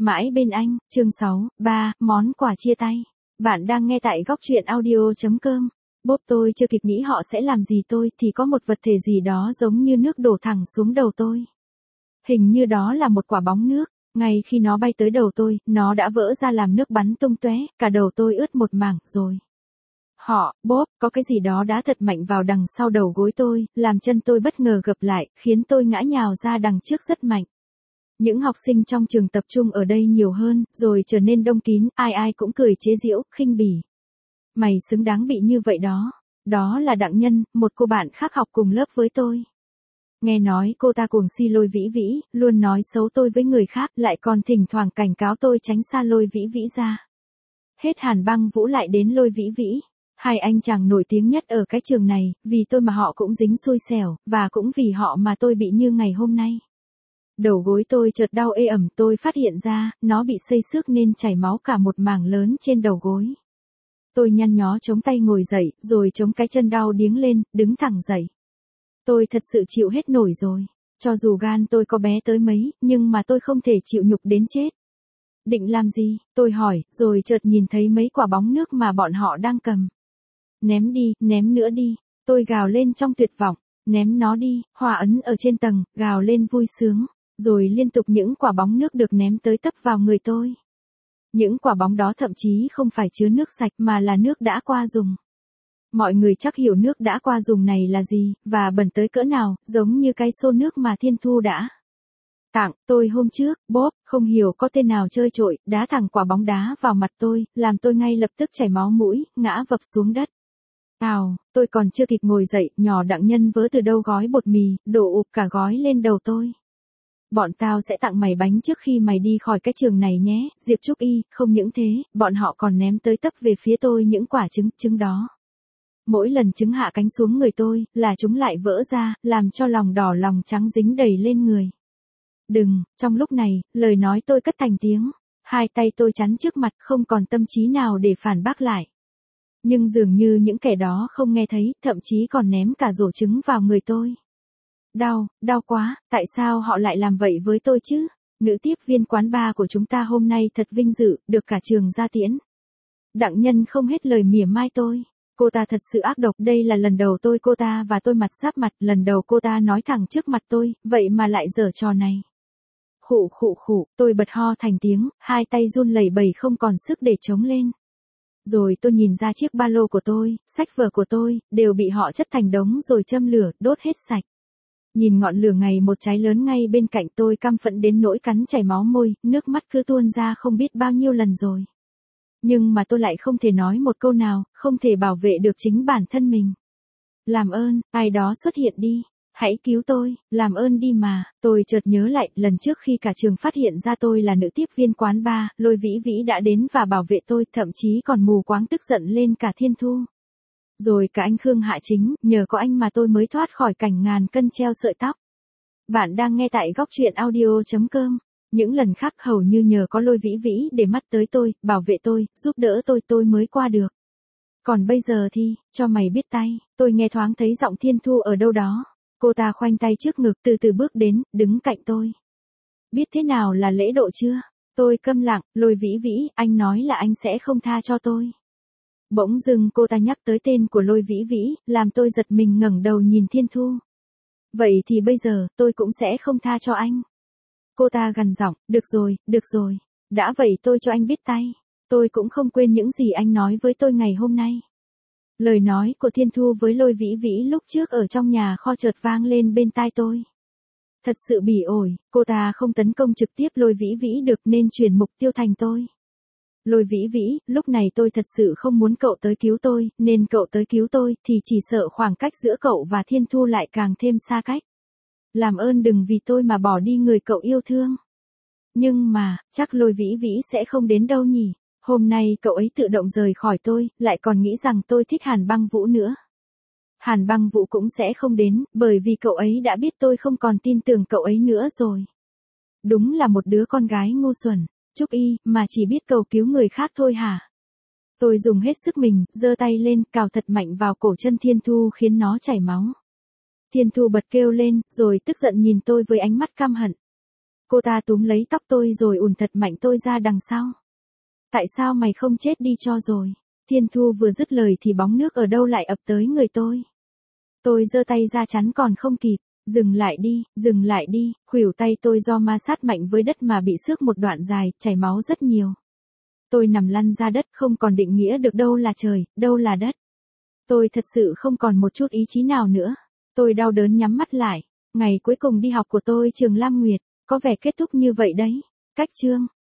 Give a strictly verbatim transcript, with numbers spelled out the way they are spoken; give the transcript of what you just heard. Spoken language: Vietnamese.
Mãi bên anh, chương sáu, ba, món quà chia tay. Bạn đang nghe tại góc truyện audio.com. Bốp tôi chưa kịp nghĩ họ sẽ làm gì tôi thì có một vật thể gì đó giống như nước đổ thẳng xuống đầu tôi. Hình như đó là một quả bóng nước, ngay khi nó bay tới đầu tôi, nó đã vỡ ra làm nước bắn tung tóe, cả đầu tôi ướt một mảng rồi. Họ, bốp, có cái gì đó đã thật mạnh vào đằng sau đầu gối tôi, làm chân tôi bất ngờ gập lại, khiến tôi ngã nhào ra đằng trước rất mạnh. Những học sinh trong trường tập trung ở đây nhiều hơn, rồi trở nên đông kín, ai ai cũng cười chế giễu, khinh bỉ. Mày xứng đáng bị như vậy đó. Đó là Đặng Nhân, một cô bạn khác học cùng lớp với tôi. Nghe nói cô ta cuồng si Lôi Vĩ Vĩ, luôn nói xấu tôi với người khác, lại còn thỉnh thoảng cảnh cáo tôi tránh xa Lôi Vĩ Vĩ ra. Hết Hàn Băng Vũ lại đến Lôi Vĩ Vĩ. Hai anh chàng nổi tiếng nhất ở cái trường này, vì tôi mà họ cũng dính xui xẻo, và cũng vì họ mà tôi bị như ngày hôm nay. Đầu gối tôi chợt đau ê ẩm, tôi phát hiện ra, nó bị xây xước nên chảy máu cả một mảng lớn trên đầu gối. Tôi nhăn nhó chống tay ngồi dậy, rồi chống cái chân đau điếng lên, đứng thẳng dậy. Tôi thật sự chịu hết nổi rồi. Cho dù gan tôi có bé tới mấy, nhưng mà tôi không thể chịu nhục đến chết. Định làm gì? Tôi hỏi, rồi chợt nhìn thấy mấy quả bóng nước mà bọn họ đang cầm. Ném đi, ném nữa đi. Tôi gào lên trong tuyệt vọng. Ném nó đi, Hòa Ấn ở trên tầng, gào lên vui sướng. Rồi liên tục những quả bóng nước được ném tới tấp vào người tôi. Những quả bóng đó thậm chí không phải chứa nước sạch mà là nước đã qua dùng. Mọi người chắc hiểu nước đã qua dùng này là gì, và bẩn tới cỡ nào, giống như cái xô nước mà Thiên Thu đã tặng tôi hôm trước. Bốp, không hiểu có tên nào chơi trội, đá thẳng quả bóng đá vào mặt tôi, làm tôi ngay lập tức chảy máu mũi, ngã vập xuống đất. Ào, tôi còn chưa kịp ngồi dậy, nhỏ Đặng Nhân vớ từ đâu gói bột mì, đổ ụp cả gói lên đầu tôi. Bọn tao sẽ tặng mày bánh trước khi mày đi khỏi cái trường này nhé, Diệp Trúc Y. Không những thế, bọn họ còn ném tới tấp về phía tôi những quả trứng, trứng đó. Mỗi lần trứng hạ cánh xuống người tôi, là chúng lại vỡ ra, làm cho lòng đỏ lòng trắng dính đầy lên người. Đừng, trong lúc này, lời nói tôi cất thành tiếng. Hai tay tôi chắn trước mặt, không còn tâm trí nào để phản bác lại. Nhưng dường như những kẻ đó không nghe thấy, thậm chí còn ném cả rổ trứng vào người tôi. Đau, đau quá, tại sao họ lại làm vậy với tôi chứ? Nữ tiếp viên quán bar của chúng ta hôm nay thật vinh dự, được cả trường ra tiễn. Đặng Nhân không hết lời mỉa mai tôi. Cô ta thật sự ác độc, đây là lần đầu tôi cô ta và tôi mặt giáp mặt, lần đầu cô ta nói thẳng trước mặt tôi, vậy mà lại giở trò này. Khụ khụ khụ, tôi bật ho thành tiếng, hai tay run lẩy bẩy không còn sức để chống lên. Rồi tôi nhìn ra chiếc ba lô của tôi, sách vở của tôi, đều bị họ chất thành đống rồi châm lửa, đốt hết sạch. Nhìn ngọn lửa ngày một cháy lớn ngay bên cạnh tôi, căm phẫn đến nỗi cắn chảy máu môi, nước mắt cứ tuôn ra không biết bao nhiêu lần rồi. Nhưng mà tôi lại không thể nói một câu nào, không thể bảo vệ được chính bản thân mình. Làm ơn, ai đó xuất hiện đi. Hãy cứu tôi, làm ơn đi mà. Tôi chợt nhớ lại, lần trước khi cả trường phát hiện ra tôi là nữ tiếp viên quán bar, Lôi Vĩ Vĩ đã đến và bảo vệ tôi, thậm chí còn mù quáng tức giận lên cả Thiên Thu. Rồi cả anh Khương Hạ Chính, nhờ có anh mà tôi mới thoát khỏi cảnh ngàn cân treo sợi tóc. Bạn đang nghe tại góc truyện audio.com. Những lần khác hầu như nhờ có Lôi Vĩ Vĩ để mắt tới tôi, bảo vệ tôi, giúp đỡ tôi tôi mới qua được. Còn bây giờ thì, cho mày biết tay, tôi nghe thoáng thấy giọng Thiên Thu ở đâu đó. Cô ta khoanh tay trước ngực từ từ bước đến, đứng cạnh tôi. Biết thế nào là lễ độ chưa? Tôi câm lặng, Lôi Vĩ Vĩ, anh nói là anh sẽ không tha cho tôi. Bỗng dưng cô ta nhắc tới tên của Lôi Vĩ Vĩ, làm tôi giật mình ngẩng đầu nhìn Thiên Thu. Vậy thì bây giờ, tôi cũng sẽ không tha cho anh. Cô ta gằn giọng, được rồi, được rồi. Đã vậy tôi cho anh biết tay. Tôi cũng không quên những gì anh nói với tôi ngày hôm nay. Lời nói của Thiên Thu với Lôi Vĩ Vĩ lúc trước ở trong nhà kho chợt vang lên bên tai tôi. Thật sự bỉ ổi, cô ta không tấn công trực tiếp Lôi Vĩ Vĩ được nên chuyển mục tiêu thành tôi. Lôi Vĩ Vĩ, lúc này tôi thật sự không muốn cậu tới cứu tôi, nên cậu tới cứu tôi thì chỉ sợ khoảng cách giữa cậu và Thiên Thu lại càng thêm xa cách. Làm ơn đừng vì tôi mà bỏ đi người cậu yêu thương. Nhưng mà, chắc Lôi Vĩ Vĩ sẽ không đến đâu nhỉ. Hôm nay cậu ấy tự động rời khỏi tôi, lại còn nghĩ rằng tôi thích Hàn Băng Vũ nữa. Hàn Băng Vũ cũng sẽ không đến, bởi vì cậu ấy đã biết tôi không còn tin tưởng cậu ấy nữa rồi. Đúng là một đứa con gái ngu xuẩn. Trúc Y, mà chỉ biết cầu cứu người khác thôi hả? Tôi dùng hết sức mình, giơ tay lên, cào thật mạnh vào cổ chân Thiên Thu khiến nó chảy máu. Thiên Thu bật kêu lên, rồi tức giận nhìn tôi với ánh mắt căm hận. Cô ta túm lấy tóc tôi rồi ùn thật mạnh tôi ra đằng sau. Tại sao mày không chết đi cho rồi? Thiên Thu vừa dứt lời thì bóng nước ở đâu lại ập tới người tôi. Tôi giơ tay ra chắn còn không kịp. Dừng lại đi, dừng lại đi, khuỷu tay tôi do ma sát mạnh với đất mà bị xước một đoạn dài, chảy máu rất nhiều. Tôi nằm lăn ra đất không còn định nghĩa được đâu là trời, đâu là đất. Tôi thật sự không còn một chút ý chí nào nữa. Tôi đau đớn nhắm mắt lại. Ngày cuối cùng đi học của tôi trường Lam Nguyệt, có vẻ kết thúc như vậy đấy. Cách chương